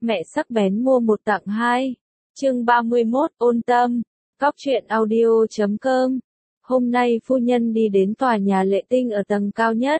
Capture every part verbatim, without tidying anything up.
Mẹ sắc bén mua một tặng hai. Chương ba mươi mốt, ôn tâm. Cóc truyện audio chấm com. Hôm nay phu nhân đi đến tòa nhà Lệ Tinh ở tầng cao nhất.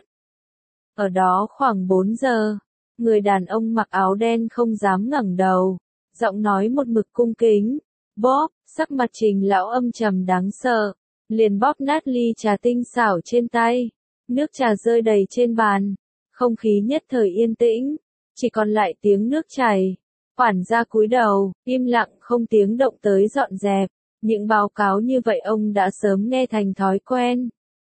Ở đó khoảng bốn giờ, người đàn ông mặc áo đen không dám ngẩng đầu, giọng nói một mực cung kính. Bóp, sắc mặt Trình lão âm trầm đáng sợ, liền bóp nát ly trà tinh xảo trên tay. Nước trà rơi đầy trên bàn, không khí nhất thời yên tĩnh, chỉ còn lại tiếng nước chảy. Quản gia cúi đầu, im lặng không tiếng động tới dọn dẹp. Những báo cáo như vậy ông đã sớm nghe thành thói quen.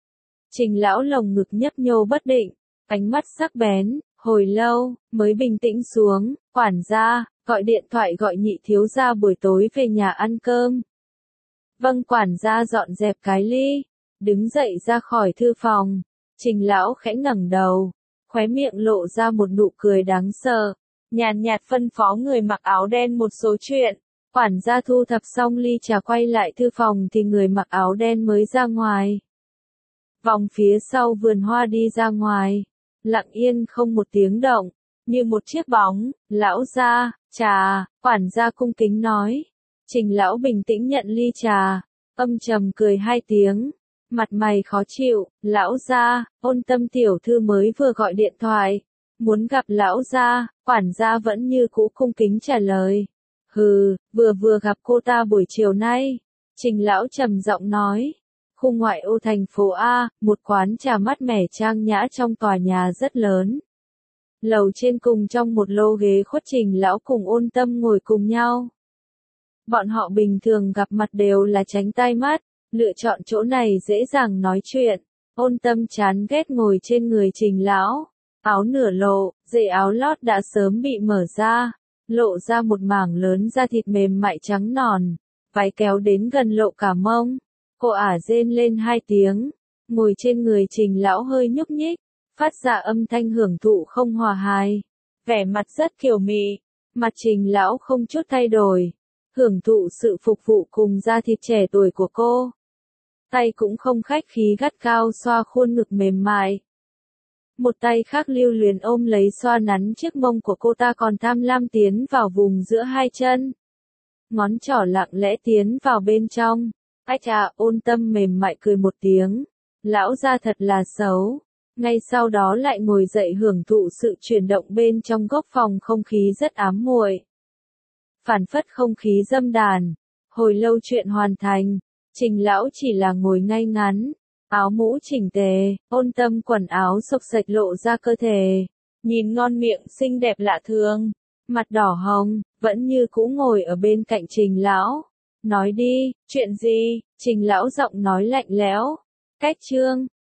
Trình lão lồng ngực nhấp nhô bất định, ánh mắt sắc bén, hồi lâu, mới bình tĩnh xuống. Quản gia, gọi điện thoại gọi nhị thiếu gia buổi tối về nhà ăn cơm. Vâng, quản gia dọn dẹp cái ly, đứng dậy ra khỏi thư phòng. Trình lão khẽ ngẩng đầu, khóe miệng lộ ra một nụ cười đáng sợ, nhàn nhạt phân phó người mặc áo đen một số chuyện. Quản gia thu thập xong ly trà quay lại thư phòng thì người mặc áo đen mới ra ngoài. Vòng phía sau vườn hoa đi ra ngoài, lặng yên không một tiếng động, như một chiếc bóng. Lão gia, trà, quản gia cung kính nói. Trình lão bình tĩnh nhận ly trà, âm trầm cười hai tiếng, mặt mày khó chịu. Lão gia, ôn tâm tiểu thư mới vừa gọi điện thoại, muốn gặp lão gia. Quản gia vẫn như cũ cung kính trả lời. Hừ, vừa vừa gặp cô ta buổi chiều nay. Trình lão trầm giọng nói. Khu ngoại ô thành phố A, một quán trà mát mẻ trang nhã trong tòa nhà rất lớn. Lầu trên cùng trong một lô ghế khuất Trình lão cùng ôn tâm ngồi cùng nhau. Bọn họ bình thường gặp mặt đều là tránh tai mắt, lựa chọn chỗ này dễ dàng nói chuyện. Ôn tâm chán ghét ngồi trên người Trình lão, áo nửa lộ, dây áo lót đã sớm bị mở ra, lộ ra một mảng lớn da thịt mềm mại trắng nòn, váy kéo đến gần lộ cả mông. Cô ả rên lên hai tiếng, ngồi trên người Trình lão hơi nhúc nhích, phát ra âm thanh hưởng thụ không hòa hài, vẻ mặt rất kiều mị. Mặt Trình lão không chút thay đổi, hưởng thụ sự phục vụ cùng da thịt trẻ tuổi của cô. Tay cũng không khách khí gắt cao xoa khuôn ngực mềm mại. Một tay khác lưu luyến ôm lấy xoa nắn chiếc mông của cô ta, còn tham lam tiến vào vùng giữa hai chân. Ngón trỏ lặng lẽ tiến vào bên trong. Ách à, ôn tâm mềm mại cười một tiếng. Lão gia thật là xấu. Ngay sau đó lại ngồi dậy hưởng thụ sự chuyển động bên trong góc phòng, không khí rất ám muội. Phản phất không khí dâm đàn. Hồi lâu chuyện hoàn thành, Trình lão chỉ là ngồi ngay ngắn, áo mũ chỉnh tề, ôn tâm quần áo xộc xệch lộ ra cơ thể, nhìn ngon miệng xinh đẹp lạ thường, mặt đỏ hồng, vẫn như cũ ngồi ở bên cạnh Trình lão. Nói đi, chuyện gì? Trình lão giọng nói lạnh lẽo. Cách chương,